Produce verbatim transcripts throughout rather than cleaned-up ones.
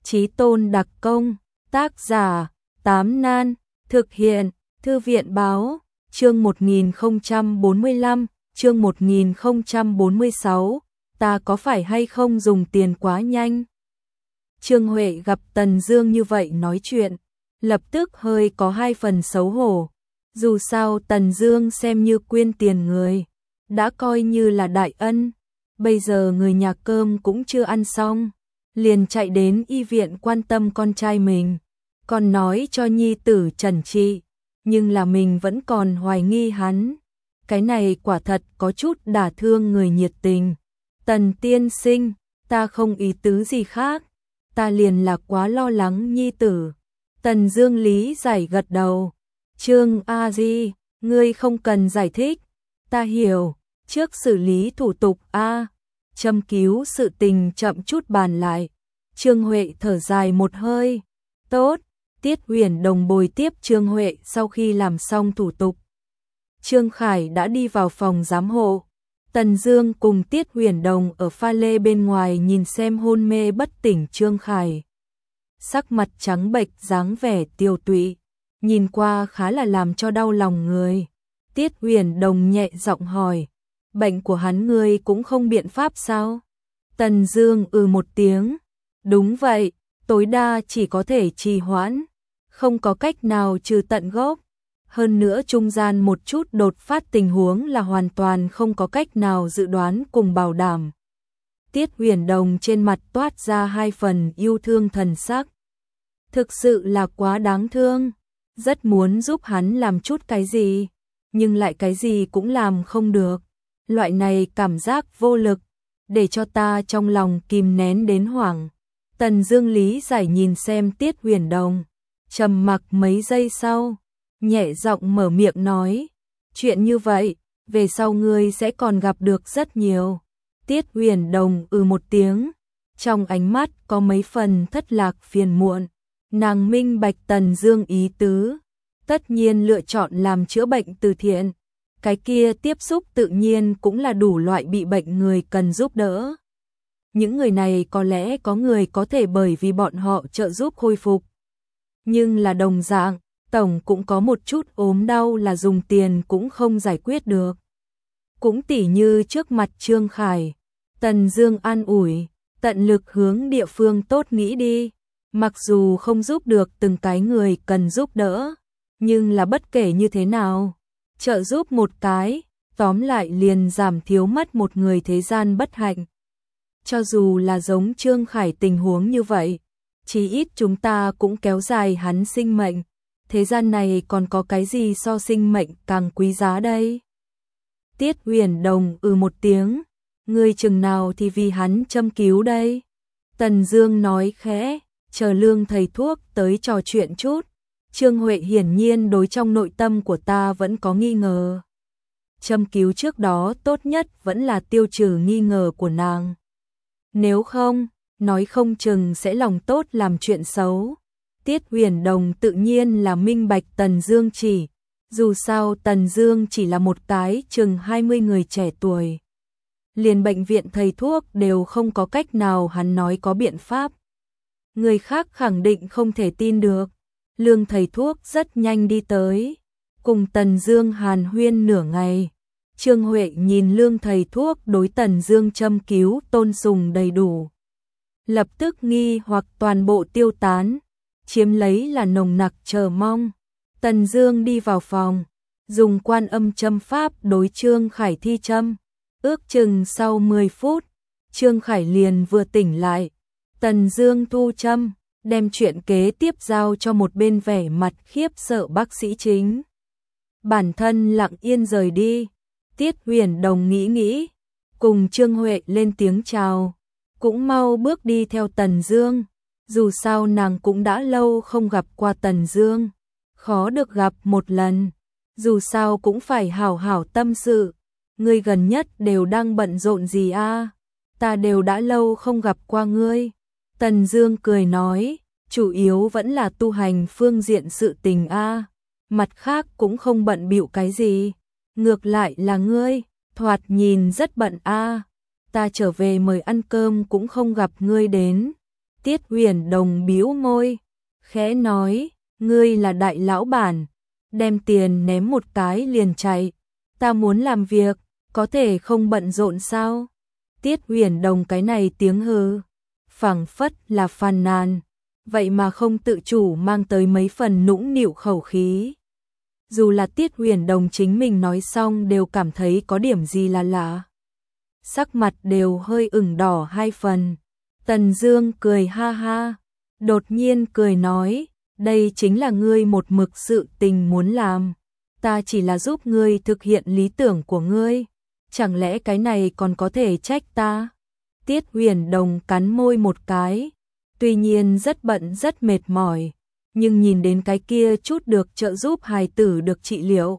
Chí tôn đặc công, tác giả, Tám Nan, thực hiện, Thư viện báo, chương một nghìn không trăm bốn mươi lăm, chương một nghìn không trăm bốn mươi sáu, ta có phải hay không dùng tiền quá nhanh? Trương Huệ gặp Tần Dương như vậy nói chuyện, lập tức hơi có hai phần xấu hổ. Dù sao Tần Dương xem như quyên tiền người, đã coi như là đại ân, bây giờ người nhà cơm cũng chưa ăn xong, liền chạy đến y viện quan tâm con trai mình, còn nói cho nhi tử trần trị, nhưng là mình vẫn còn hoài nghi hắn. Cái này quả thật có chút đả thương người nhiệt tình. Tần tiên sinh, ta không ý tứ gì khác, ta liền là quá lo lắng nhi tử. Tần Dương lý giải gật đầu. Trương A Di, ngươi không cần giải thích, ta hiểu, trước xử lý thủ tục a, châm cứu sự tình chậm chút bàn lại. Trương Huệ thở dài một hơi. Tốt. Tiết Huyền Đồng bồi tiếp Trương Huệ sau khi làm xong thủ tục. Trương Khải đã đi vào phòng giám hộ. Tần Dương cùng Tiết Huyền Đồng ở pha lê bên ngoài nhìn xem hôn mê bất tỉnh Trương Khải. Sắc mặt trắng bệch, dáng vẻ tiêu tụy, nhìn qua khá là làm cho đau lòng người. Tiết Huyền Đồng nhẹ giọng hỏi, bệnh của hắn ngươi cũng không biện pháp sao? Tần Dương ừ một tiếng, đúng vậy, tối đa chỉ có thể trì hoãn, không có cách nào trừ tận gốc. Hơn nữa trung gian một chút đột phát tình huống là hoàn toàn không có cách nào dự đoán cùng bảo đảm. Tiết Huyền Đồng trên mặt toát ra hai phần yêu thương thần sắc. Thực sự là quá đáng thương, rất muốn giúp hắn làm chút cái gì, nhưng lại cái gì cũng làm không được. Loại này cảm giác vô lực, để cho ta trong lòng kìm nén đến hoảng. Tần Dương lý giải nhìn xem Tiết Huyền Đồng, trầm mặc mấy giây sau, nhẹ giọng mở miệng nói, chuyện như vậy, về sau ngươi sẽ còn gặp được rất nhiều. Tiết Huyền Đồng ừ một tiếng, trong ánh mắt có mấy phần thất lạc phiền muộn. Nàng minh bạch Tần Dương ý tứ, tất nhiên lựa chọn làm chữa bệnh từ thiện, cái kia tiếp xúc tự nhiên cũng là đủ loại bị bệnh người cần giúp đỡ. Những người này có lẽ có người có thể bởi vì bọn họ trợ giúp khôi phục, nhưng là đồng dạng, tổng cũng có một chút ốm đau là dùng tiền cũng không giải quyết được. Cũng tỉ như trước mặt Trương Khải, Tần Dương an ủi, tận lực hướng địa phương tốt nghĩ đi, mặc dù không giúp được từng cái người cần giúp đỡ, nhưng là bất kể như thế nào, trợ giúp một cái, tóm lại liền giảm thiếu mất một người thế gian bất hạnh. Cho dù là giống Trương Khải tình huống như vậy, chí ít chúng ta cũng kéo dài hắn sinh mệnh. Thế gian này còn có cái gì so sinh mệnh càng quý giá đây? Tiết Huyền Đồng ừ một tiếng, ngươi chừng nào thì vì hắn châm cứu đây? Tần Dương nói khẽ, chờ Lương thầy thuốc tới trò chuyện chút. Trương Huệ hiển nhiên đối trong nội tâm của ta vẫn có nghi ngờ. Châm cứu trước đó tốt nhất vẫn là tiêu trừ nghi ngờ của nàng. Nếu không, nói không chừng sẽ lòng tốt làm chuyện xấu. Tiết Huyền Đồng tự nhiên là minh bạch Tần Dương chỉ, dù sao Tần Dương chỉ là một cái chừng hai mươi người trẻ tuổi. Liền bệnh viện thầy thuốc đều không có cách nào hắn nói có biện pháp. Người khác khẳng định không thể tin được. Lương thầy thuốc rất nhanh đi tới, cùng Tần Dương hàn huyên nửa ngày. Trương Huệ nhìn Lương thầy thuốc đối Tần Dương châm cứu tôn sùng đầy đủ, lập tức nghi hoặc toàn bộ tiêu tán, chiếm lấy là nồng nặc chờ mong. Tần Dương đi vào phòng, dùng Quan Âm châm pháp đối Trương Khải thi châm. Ước chừng sau mười phút, Trương Khải liền vừa tỉnh lại. Tần Dương thu châm, đem chuyện kế tiếp giao cho một bên vẻ mặt khiếp sợ bác sĩ chính. Bản thân lặng yên rời đi. Tiết Huyền Đồng nghĩ nghĩ, cùng Trương Huệ lên tiếng chào, cũng mau bước đi theo Tần Dương. Dù sao nàng cũng đã lâu không gặp qua Tần Dương, khó được gặp một lần, dù sao cũng phải hảo hảo tâm sự. Ngươi gần nhất đều đang bận rộn gì a? Ta đều đã lâu không gặp qua ngươi. Tần Dương cười nói, chủ yếu vẫn là tu hành phương diện sự tình a, mặt khác cũng không bận bịu cái gì. Ngược lại là ngươi, thoạt nhìn rất bận a. Ta trở về mời ăn cơm cũng không gặp ngươi đến. Tiết Huyền Đồng bĩu môi, khẽ nói, ngươi là đại lão bản, đem tiền ném một cái liền chạy, ta muốn làm việc, có thể không bận rộn sao? Tiết Huyền Đồng cái này tiếng hừ, phảng phất là phàn nàn, vậy mà không tự chủ mang tới mấy phần nũng nịu khẩu khí. Dù là Tiết Huyền Đồng chính mình nói xong đều cảm thấy có điểm gì là lạ. Sắc mặt đều hơi ửng đỏ hai phần. Tần Dương cười ha ha, đột nhiên cười nói, đây chính là ngươi một mực sự tình muốn làm. Ta chỉ là giúp ngươi thực hiện lý tưởng của ngươi. Chẳng lẽ cái này còn có thể trách ta? Tiết Huyền Đồng cắn môi một cái. Tuy nhiên rất bận rất mệt mỏi, nhưng nhìn đến cái kia chút được trợ giúp hài tử được trị liệu,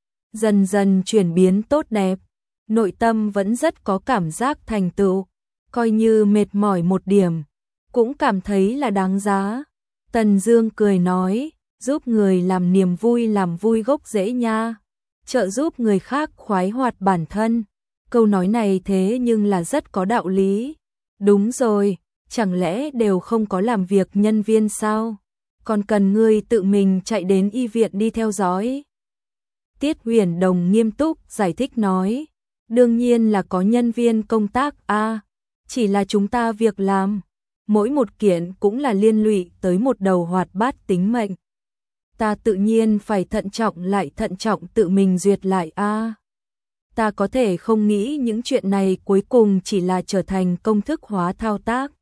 dần dần chuyển biến tốt đẹp, nội tâm vẫn rất có cảm giác thành tựu, coi như mệt mỏi một điểm, cũng cảm thấy là đáng giá. Tần Dương cười nói, giúp người làm niềm vui làm vui gốc rễ nha, trợ giúp người khác khoái hoạt bản thân. Câu nói này thế nhưng là rất có đạo lý. Đúng rồi, chẳng lẽ đều không có làm việc nhân viên sao? Còn cần ngươi tự mình chạy đến y viện đi theo dõi. Tiết Huyền Đồng nghiêm túc giải thích nói, đương nhiên là có nhân viên công tác a, à, chỉ là chúng ta việc làm, mỗi một kiện cũng là liên lụy tới một đầu hoạt bát tính mệnh. Ta tự nhiên phải thận trọng lại thận trọng tự mình duyệt lại a. À. Ta có thể không nghĩ những chuyện này cuối cùng chỉ là trở thành công thức hóa thao tác.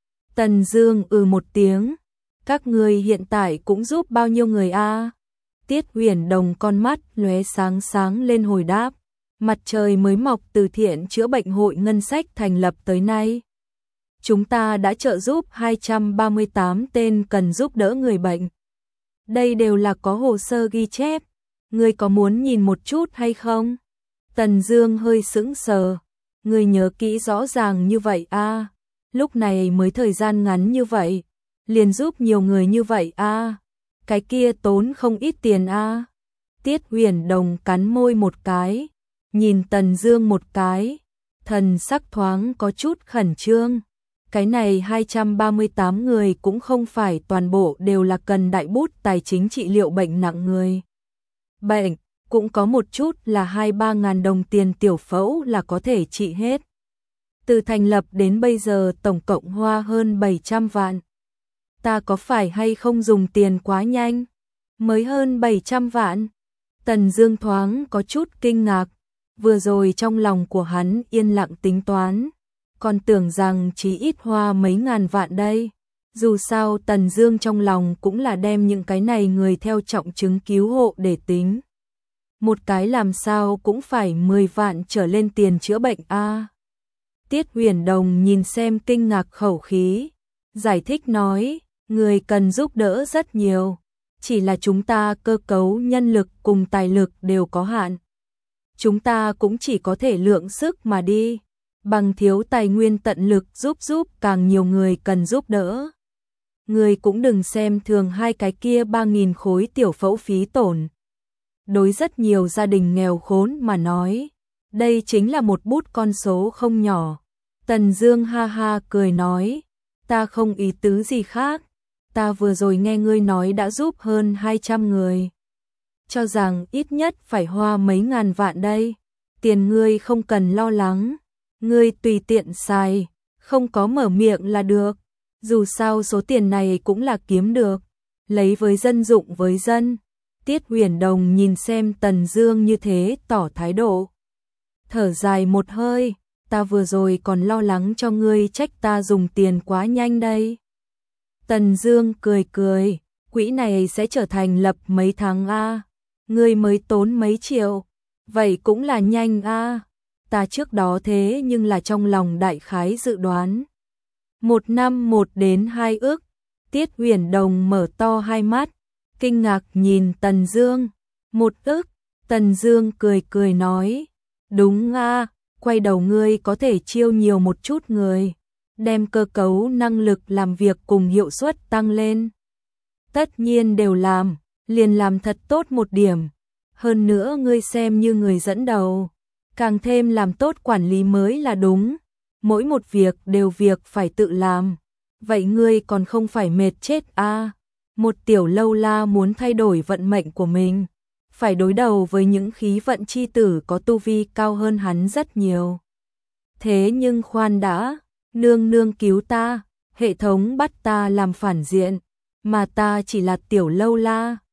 Tần Dương ừ một tiếng, các ngươi hiện tại cũng giúp bao nhiêu người a? À? Tiết Huyền Đồng con mắt lóe sáng sáng lên hồi đáp, mặt trời mới mọc từ thiện chữa bệnh hội ngân sách thành lập tới nay. Chúng ta đã trợ giúp hai trăm ba mươi tám tên cần giúp đỡ người bệnh. Đây đều là có hồ sơ ghi chép, ngươi có muốn nhìn một chút hay không? Tần Dương hơi sững sờ, ngươi nhớ kỹ rõ ràng như vậy a? À? Lúc này mới thời gian ngắn như vậy, liền giúp nhiều người như vậy a, à? Cái kia tốn không ít tiền a. À? Tiết Huyền Đồng cắn môi một cái, nhìn Tần Dương một cái, thần sắc thoáng có chút khẩn trương. Cái này hai trăm ba mươi tám người cũng không phải toàn bộ đều là cần đại bút tài chính trị liệu bệnh nặng người. Bệnh, cũng có một chút là hai ba ngàn đồng tiền tiểu phẫu là có thể trị hết. Từ thành lập đến bây giờ tổng cộng hoa hơn bảy trăm vạn. Ta có phải hay không dùng tiền quá nhanh? Mới hơn bảy trăm vạn. Tần Dương thoáng có chút kinh ngạc, vừa rồi trong lòng của hắn yên lặng tính toán, còn tưởng rằng chỉ ít hoa mấy ngàn vạn đây. Dù sao Tần Dương trong lòng cũng là đem những cái này người theo trọng chứng cứu hộ để tính. Một cái làm sao cũng phải mười vạn trở lên tiền chữa bệnh a. À. Tiết Huyền Đồng nhìn xem kinh ngạc khẩu khí, giải thích nói, người cần giúp đỡ rất nhiều, chỉ là chúng ta cơ cấu nhân lực cùng tài lực đều có hạn. Chúng ta cũng chỉ có thể lượng sức mà đi, bằng thiếu tài nguyên tận lực giúp giúp càng nhiều người cần giúp đỡ. Người cũng đừng xem thường hai cái kia ba nghìn khối tiểu phẫu phí tổn. Đối rất nhiều gia đình nghèo khốn mà nói, đây chính là một bút con số không nhỏ. Tần Dương ha ha cười nói, ta không ý tứ gì khác, ta vừa rồi nghe ngươi nói đã giúp hơn hai trăm người. Cho rằng ít nhất phải hoa mấy ngàn vạn đây, tiền ngươi không cần lo lắng, ngươi tùy tiện xài, không có mở miệng là được, dù sao số tiền này cũng là kiếm được, lấy với dân dụng với dân. Tiết Huyền Đồng nhìn xem Tần Dương như thế tỏ thái độ, thở dài một hơi, ta vừa rồi còn lo lắng cho ngươi trách ta dùng tiền quá nhanh đây. Tần Dương cười cười, quỹ này sẽ trở thành lập mấy tháng a, ngươi mới tốn mấy triệu, vậy cũng là nhanh a. Ta trước đó thế nhưng là trong lòng đại khái dự đoán, một năm một đến hai ức. Tiết Huyền Đồng mở to hai mắt, kinh ngạc nhìn Tần Dương, một ức. Tần Dương cười cười nói, đúng a, quay đầu ngươi có thể chiêu nhiều một chút người, đem cơ cấu năng lực làm việc cùng hiệu suất tăng lên. Tất nhiên đều làm, liền làm thật tốt một điểm. Hơn nữa ngươi xem như người dẫn đầu, càng thêm làm tốt quản lý mới là đúng. Mỗi một việc đều việc phải tự làm, Vậy ngươi còn không phải mệt chết à? Một tiểu lâu la muốn thay đổi vận mệnh của mình, phải đối đầu với những khí vận chi tử có tu vi cao hơn hắn rất nhiều. Thế nhưng khoan đã, nương nương cứu ta, hệ thống bắt ta làm phản diện, mà ta chỉ là tiểu lâu la.